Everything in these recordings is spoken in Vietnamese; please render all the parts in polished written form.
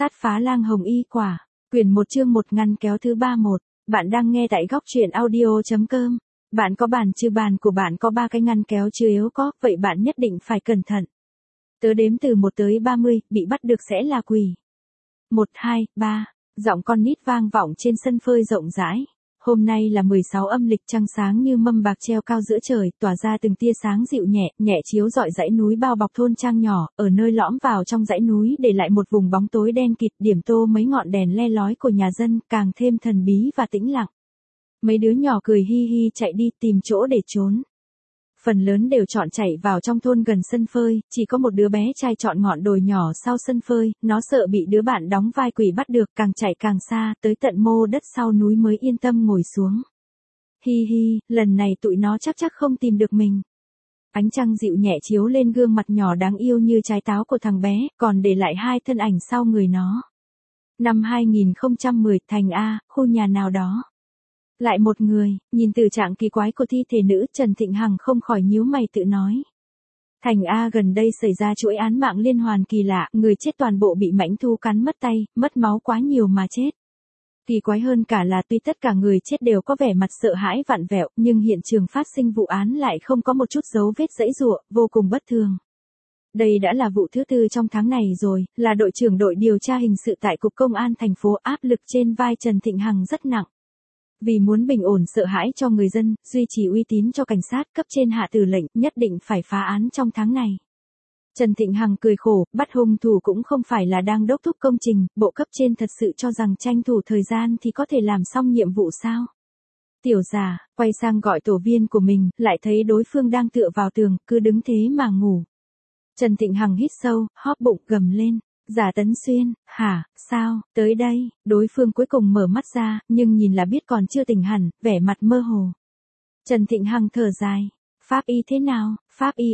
Sát phá lang hồng y quả. Quyển 1 chương 1 ngăn kéo thứ 31. Bạn đang nghe tại góc truyện audio.com. Bạn có bàn chứ, bàn của bạn có 3 cái ngăn kéo chưa yếu có, vậy bạn nhất định phải cẩn thận. Tớ đếm từ 1 tới 30, bị bắt được sẽ là quỷ. 1, 2, 3. Giọng con nít vang vọng trên sân phơi rộng rãi. Hôm nay là 16 âm lịch, trăng sáng như mâm bạc treo cao giữa trời, tỏa ra từng tia sáng dịu nhẹ, nhẹ chiếu rọi dãy núi bao bọc thôn trang nhỏ, ở nơi lõm vào trong dãy núi để lại một vùng bóng tối đen kịt, điểm tô mấy ngọn đèn le lói của nhà dân, càng thêm thần bí và tĩnh lặng. Mấy đứa nhỏ cười hi hi chạy đi tìm chỗ để trốn. Phần lớn đều chọn chạy vào trong thôn gần sân phơi, chỉ có một đứa bé trai chọn ngọn đồi nhỏ sau sân phơi, nó sợ bị đứa bạn đóng vai quỷ bắt được, càng chạy càng xa, tới tận mô đất sau núi mới yên tâm ngồi xuống. Hi hi, lần này tụi nó chắc không tìm được mình. Ánh trăng dịu nhẹ chiếu lên gương mặt nhỏ đáng yêu như trái táo của thằng bé, còn để lại 2 thân ảnh sau người nó. Năm 2010, thành A, khu nhà nào đó. Lại một người, nhìn từ trạng kỳ quái của thi thể nữ, Trần Thịnh Hằng không khỏi nhíu mày tự nói. Thành A, gần đây xảy ra chuỗi án mạng liên hoàn kỳ lạ, người chết toàn bộ bị mãnh thú cắn mất tay, mất máu quá nhiều mà chết. Kỳ quái hơn cả là tuy tất cả người chết đều có vẻ mặt sợ hãi vặn vẹo, nhưng hiện trường phát sinh vụ án lại không có một chút dấu vết giãy giụa, vô cùng bất thường. Đây đã là vụ thứ 4 trong tháng này rồi, là đội trưởng đội điều tra hình sự tại Cục Công an thành phố, áp lực trên vai Trần Thịnh Hằng rất nặng. Vì muốn bình ổn sợ hãi cho người dân, duy trì uy tín cho cảnh sát, cấp trên hạ tử lệnh, nhất định phải phá án trong tháng này. Trần Thịnh Hằng cười khổ, bắt hung thủ cũng không phải là đang đốc thúc công trình, bộ cấp trên thật sự cho rằng tranh thủ thời gian thì có thể làm xong nhiệm vụ sao? Tiểu Giả, quay sang gọi tổ viên của mình, lại thấy đối phương đang tựa vào tường, cứ đứng thế mà ngủ. Trần Thịnh Hằng hít sâu, hóp bụng gầm lên. Giả Tấn Xuyên, hả, sao, tới đây, đối phương cuối cùng mở mắt ra, nhưng nhìn là biết còn chưa tỉnh hẳn, vẻ mặt mơ hồ. Trần Thịnh Hằng thở dài, pháp y thế nào, pháp y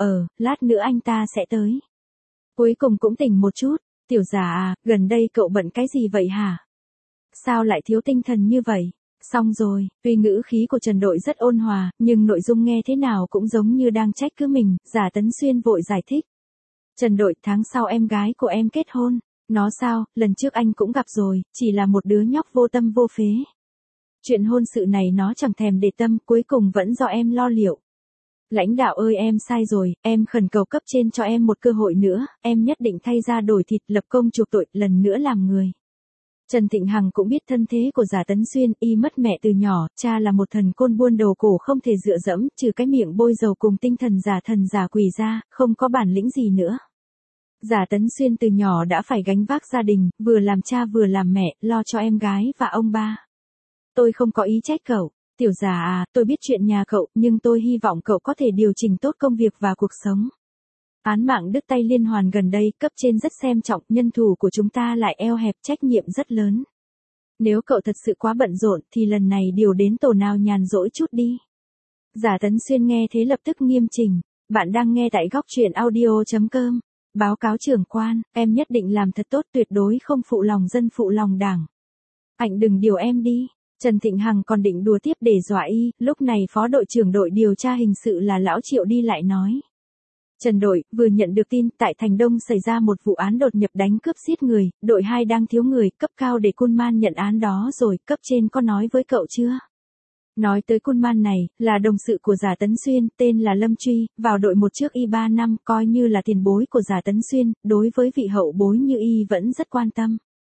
lát nữa anh ta sẽ tới. Cuối cùng cũng tỉnh một chút, Tiểu Giả à, gần đây cậu bận cái gì vậy hả? Sao lại thiếu tinh thần như vậy? Xong rồi, tuy ngữ khí của Trần Đội rất ôn hòa, nhưng nội dung nghe thế nào cũng giống như đang trách cứ mình, Giả Tấn Xuyên vội giải thích. Trần Đội, tháng sau em gái của em kết hôn. Nó sao, lần trước anh cũng gặp rồi, chỉ là một đứa nhóc vô tâm vô phế. Chuyện hôn sự này nó chẳng thèm để tâm, cuối cùng vẫn do em lo liệu. Lãnh đạo ơi, em sai rồi, em khẩn cầu cấp trên cho em một cơ hội nữa, em nhất định thay da đổi thịt, lập công chuộc tội, lần nữa làm người. Trần Thịnh Hằng cũng biết thân thế của Giả Tấn Xuyên, y mất mẹ từ nhỏ, cha là một thần côn buôn đồ cổ không thể dựa dẫm, trừ cái miệng bôi dầu cùng tinh thần giả quỷ ra, không có bản lĩnh gì nữa. Giả Tấn Xuyên từ nhỏ đã phải gánh vác gia đình, vừa làm cha vừa làm mẹ, lo cho em gái và ông ba. Tôi không có ý trách cậu, Tiểu Giả à, tôi biết chuyện nhà cậu, nhưng tôi hy vọng cậu có thể điều chỉnh tốt công việc và cuộc sống. Án mạng đứt tay liên hoàn gần đây, cấp trên rất xem trọng, nhân thủ của chúng ta lại eo hẹp, trách nhiệm rất lớn. Nếu cậu thật sự quá bận rộn, thì lần này điều đến tổ nào nhàn rỗi chút đi. Giả Tấn Xuyên nghe thế lập tức nghiêm chỉnh. Bạn đang nghe tại góc truyện audio.com. Báo cáo trưởng quan, em nhất định làm thật tốt, tuyệt đối không phụ lòng dân phụ lòng đảng. Anh đừng điều em đi. Trần Thịnh Hằng còn định đùa tiếp để dọa y, lúc này phó đội trưởng đội điều tra hình sự là lão Triệu đi lại nói. Trần Đội, vừa nhận được tin, tại Thành Đông xảy ra một vụ án đột nhập đánh cướp giết người, đội 2 đang thiếu người, cấp cao để Kunman nhận án đó rồi, cấp trên có nói với cậu chưa? Nói tới Kunman này, là đồng sự của Giả Tấn Xuyên, tên là Lâm Truy, vào đội 1 trước y 3 năm, coi như là tiền bối của Giả Tấn Xuyên, đối với vị hậu bối như y vẫn rất quan tâm.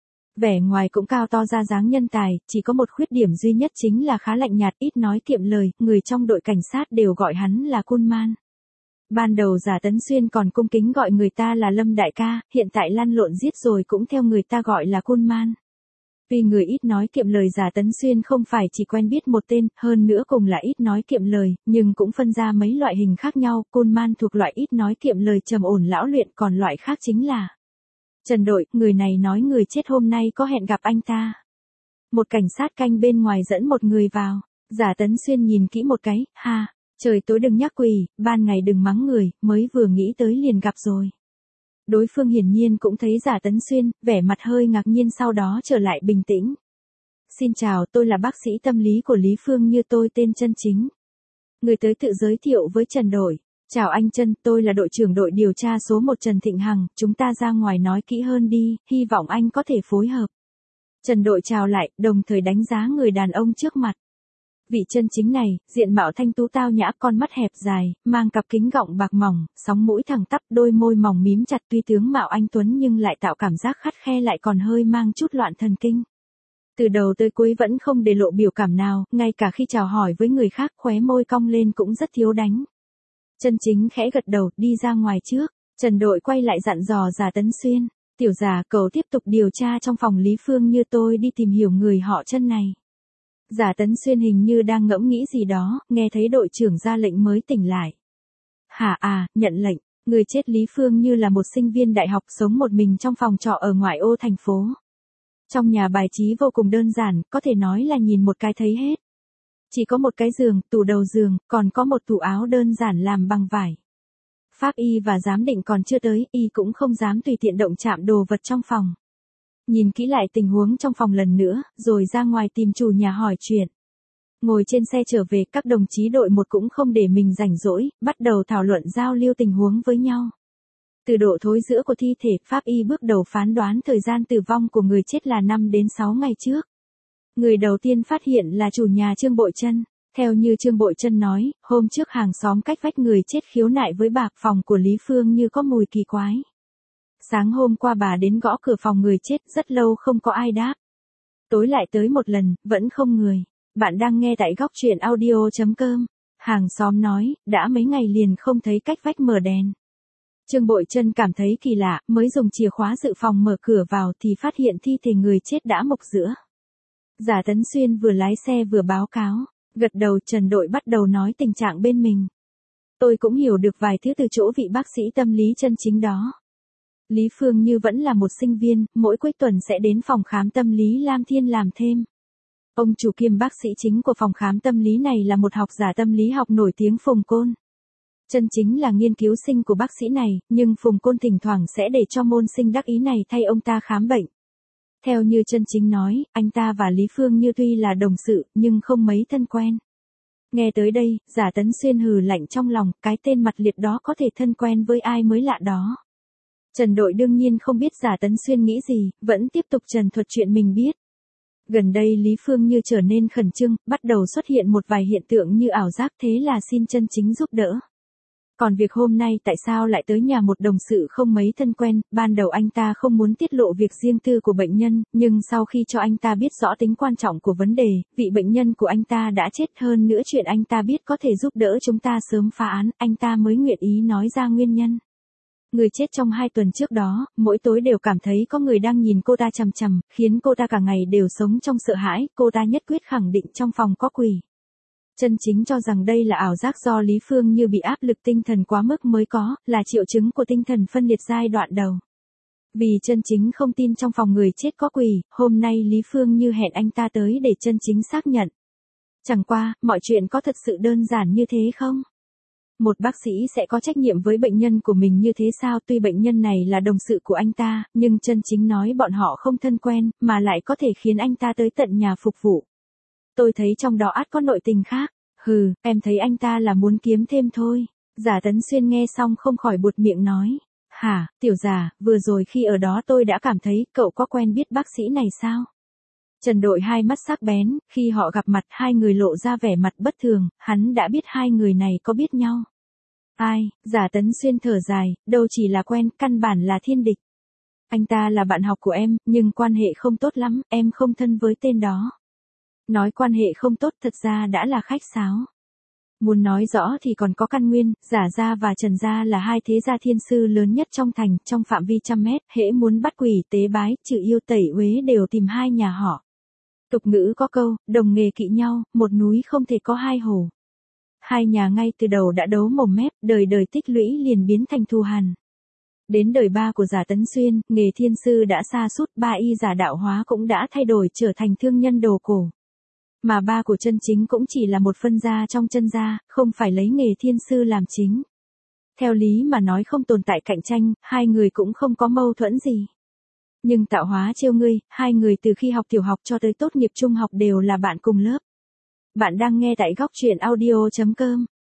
Vẻ ngoài cũng cao to ra dáng nhân tài, chỉ có một khuyết điểm duy nhất chính là khá lạnh nhạt, ít nói kiệm lời, người trong đội cảnh sát đều gọi hắn là Kunman. Ban đầu Giả Tấn Xuyên còn cung kính gọi người ta là Lâm đại ca, hiện tại lăn lộn giết rồi cũng theo người ta gọi là Kunman. Vì người ít nói kiệm lời, Giả Tấn Xuyên không phải chỉ quen biết một tên, hơn nữa cùng là ít nói kiệm lời, nhưng cũng phân ra mấy loại hình khác nhau, Kunman thuộc loại ít nói kiệm lời trầm ổn lão luyện, còn loại khác chính là Trần Đội, người này nói người chết hôm nay có hẹn gặp anh ta. Một cảnh sát canh bên ngoài dẫn một người vào, Giả Tấn Xuyên nhìn kỹ một cái, ha. Trời tối đừng nhắc quỷ, ban ngày đừng mắng người, mới vừa nghĩ tới liền gặp rồi. Đối phương hiển nhiên cũng thấy Giả Tấn Xuyên, vẻ mặt hơi ngạc nhiên sau đó trở lại bình tĩnh. Xin chào, tôi là bác sĩ tâm lý của Lý Phương Như, tôi tên chân chính. Người tới tự giới thiệu với Trần Đội. Chào anh Trân, tôi là đội trưởng đội điều tra số 1 Trần Thịnh Hằng, chúng ta ra ngoài nói kỹ hơn đi, hy vọng anh có thể phối hợp. Trần đội chào lại, đồng thời đánh giá người đàn ông trước mặt. Vị chân chính này, diện mạo thanh tú tao nhã, con mắt hẹp dài, mang cặp kính gọng bạc mỏng, sóng mũi thẳng tắp, đôi môi mỏng mím chặt, tuy tướng mạo anh tuấn nhưng lại tạo cảm giác khắt khe, lại còn hơi mang chút loạn thần kinh. Từ đầu tới cuối vẫn không để lộ biểu cảm nào, ngay cả khi chào hỏi với người khác khóe môi cong lên cũng rất thiếu đánh. Chân chính khẽ gật đầu, đi ra ngoài trước. Trần đội quay lại dặn dò Giả Tấn Xuyên. Tiểu Giả, cậu tiếp tục điều tra trong phòng Lý Phương Như, tôi đi tìm hiểu người họ Trân này. Giả Tấn Xuyên hình như đang ngẫm nghĩ gì đó, nghe thấy đội trưởng ra lệnh mới tỉnh lại. Hả à, nhận lệnh. Người chết Lý Phương Như là một sinh viên đại học sống một mình trong phòng trọ ở ngoại ô thành phố. Trong nhà bài trí vô cùng đơn giản, có thể nói là nhìn một cái thấy hết. Chỉ có một cái giường, tủ đầu giường, còn có một tủ áo đơn giản làm bằng vải. Pháp y và giám định còn chưa tới, y cũng không dám tùy tiện động chạm đồ vật trong phòng. Nhìn kỹ lại tình huống trong phòng lần nữa, rồi ra ngoài tìm chủ nhà hỏi chuyện. Ngồi trên xe trở về, các đồng chí đội 1 cũng không để mình rảnh rỗi, bắt đầu thảo luận giao lưu tình huống với nhau. Từ độ thối rữa của thi thể, Pháp y bước đầu phán đoán thời gian tử vong của người chết là 5 đến 6 ngày trước. Người đầu tiên phát hiện là chủ nhà Trương Bội Trân. Theo như Trương Bội Trân nói, hôm trước hàng xóm cách vách người chết khiếu nại với bà, phòng của Lý Phương Như có mùi kỳ quái. Sáng hôm qua bà đến gõ cửa phòng người chết, rất lâu không có ai đáp. Tối lại tới một lần, vẫn không người. Bạn đang nghe tại góc truyện audio.com. Hàng xóm nói, đã mấy ngày liền không thấy cách vách mở đèn. Trương Bội Trân cảm thấy kỳ lạ, mới dùng chìa khóa dự phòng mở cửa vào thì phát hiện thi thể người chết đã mục giữa. Giả Tấn Xuyên vừa lái xe vừa báo cáo. Gật đầu, Trần đội bắt đầu nói tình trạng bên mình. Tôi cũng hiểu được vài thứ từ chỗ vị bác sĩ tâm lý chân chính đó. Lý Phương Như vẫn là một sinh viên, mỗi cuối tuần sẽ đến phòng khám tâm lý Lam Thiên làm thêm. Ông chủ kiêm bác sĩ chính của phòng khám tâm lý này là một học giả tâm lý học nổi tiếng Phùng Côn. Chân chính là nghiên cứu sinh của bác sĩ này, nhưng Phùng Côn thỉnh thoảng sẽ để cho môn sinh đắc ý này thay ông ta khám bệnh. Theo như chân chính nói, anh ta và Lý Phương Như tuy là đồng sự, nhưng không mấy thân quen. Nghe tới đây, Giả Tấn Xuyên hừ lạnh trong lòng, cái tên mặt liệt đó có thể thân quen với ai mới lạ đó. Trần đội đương nhiên không biết Giả Tấn Xuyên nghĩ gì, vẫn tiếp tục trần thuật chuyện mình biết. Gần đây Lý Phương Như trở nên khẩn trương, bắt đầu xuất hiện một vài hiện tượng như ảo giác, thế là xin chân chính giúp đỡ. Còn việc hôm nay tại sao lại tới nhà một đồng sự không mấy thân quen, ban đầu anh ta không muốn tiết lộ việc riêng tư của bệnh nhân, nhưng sau khi cho anh ta biết rõ tính quan trọng của vấn đề, vị bệnh nhân của anh ta đã chết, hơn nữa chuyện anh ta biết có thể giúp đỡ chúng ta sớm phá án, anh ta mới nguyện ý nói ra nguyên nhân. Người chết trong 2 tuần trước đó, mỗi tối đều cảm thấy có người đang nhìn cô ta chằm chằm, khiến cô ta cả ngày đều sống trong sợ hãi, cô ta nhất quyết khẳng định trong phòng có quỷ. Chân chính cho rằng đây là ảo giác do Lý Phương Như bị áp lực tinh thần quá mức mới có, là triệu chứng của tinh thần phân liệt giai đoạn đầu. Vì chân chính không tin trong phòng người chết có quỷ, hôm nay Lý Phương Như hẹn anh ta tới để chân chính xác nhận. Chẳng qua, mọi chuyện có thật sự đơn giản như thế không? Một bác sĩ sẽ có trách nhiệm với bệnh nhân của mình như thế sao? Tuy bệnh nhân này là đồng sự của anh ta, nhưng chân chính nói bọn họ không thân quen, mà lại có thể khiến anh ta tới tận nhà phục vụ. Tôi thấy trong đó ắt có nội tình khác. Hừ, em thấy anh ta là muốn kiếm thêm thôi. Giả Tấn Xuyên nghe xong không khỏi buột miệng nói. Hả, tiểu Giả, vừa rồi khi ở đó tôi đã cảm thấy cậu có quen biết bác sĩ này sao? Trần đội hai mắt sắc bén, khi họ gặp mặt hai người lộ ra vẻ mặt bất thường, hắn đã biết hai người này có biết nhau. Ai, Giả Tấn Xuyên thở dài, đâu chỉ là quen, căn bản là thiên địch. Anh ta là bạn học của em, nhưng quan hệ không tốt lắm, em không thân với tên đó. Nói quan hệ không tốt thật ra đã là khách sáo. Muốn nói rõ thì còn có căn nguyên, Giả gia và Trần gia là hai thế gia thiên sư lớn nhất trong thành, trong phạm vi 100 mét, hễ muốn bắt quỷ, tế bái, trừ yêu tẩy uế đều tìm hai nhà họ. Tục ngữ có câu, đồng nghề kỵ nhau, một núi không thể có hai hổ. Hai nhà ngay từ đầu đã đấu mồm mép, đời đời tích lũy liền biến thành thù hằn. Đến đời ba của Giả Tấn Xuyên, nghề thiên sư đã sa sút, ba y giả đạo hóa cũng đã thay đổi trở thành thương nhân đồ cổ. Mà ba của chân chính cũng chỉ là một phân gia trong chân gia, không phải lấy nghề thiên sư làm chính. Theo lý mà nói không tồn tại cạnh tranh, hai người cũng không có mâu thuẫn gì. Nhưng Tạo Hóa trêu ngươi, hai người từ khi học tiểu học cho tới tốt nghiệp trung học đều là bạn cùng lớp. Bạn đang nghe tại góc truyện audio.com.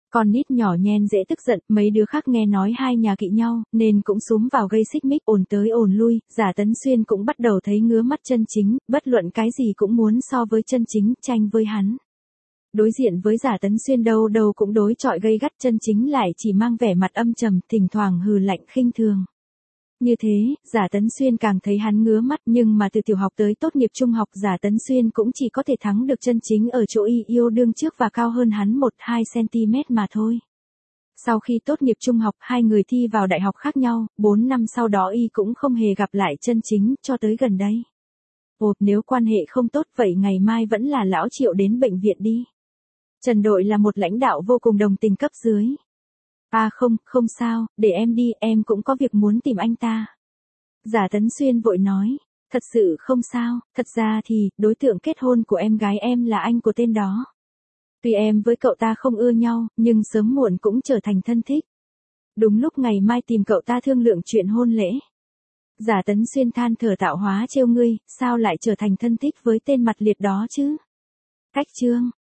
Con nít nhỏ nhen dễ tức giận, mấy đứa khác nghe nói hai nhà kỵ nhau, nên cũng xúm vào gây xích mích ồn tới ồn lui, Giả Tấn Xuyên cũng bắt đầu thấy ngứa mắt chân chính, bất luận cái gì cũng muốn so với chân chính, tranh với hắn. Đối diện với Giả Tấn Xuyên đâu đâu cũng đối chọi gây gắt, chân chính lại chỉ mang vẻ mặt âm trầm, thỉnh thoảng hừ lạnh khinh thường. Như thế, Giả Tấn Xuyên càng thấy hắn ngứa mắt, nhưng mà từ tiểu học tới tốt nghiệp trung học Giả Tấn Xuyên cũng chỉ có thể thắng được chân chính ở chỗ y yêu đương trước và cao hơn hắn 1-2 cm mà thôi. Sau khi tốt nghiệp trung học, hai người thi vào đại học khác nhau, 4 năm sau đó y cũng không hề gặp lại chân chính, cho tới gần đây. Ồ, nếu quan hệ không tốt vậy ngày mai vẫn là lão Triệu đến bệnh viện đi. Trần Đội là một lãnh đạo vô cùng đồng tình cấp dưới. À không sao, để em đi, em cũng có việc muốn tìm anh ta. Giả Tấn Xuyên vội nói, thật sự không sao, thật ra thì, đối tượng kết hôn của em gái em là anh của tên đó. Tuy em với cậu ta không ưa nhau, nhưng sớm muộn cũng trở thành thân thích. Đúng lúc ngày mai tìm cậu ta thương lượng chuyện hôn lễ. Giả Tấn Xuyên than thở tạo hóa trêu ngươi, sao lại trở thành thân thích với tên mặt liệt đó chứ? Cách chương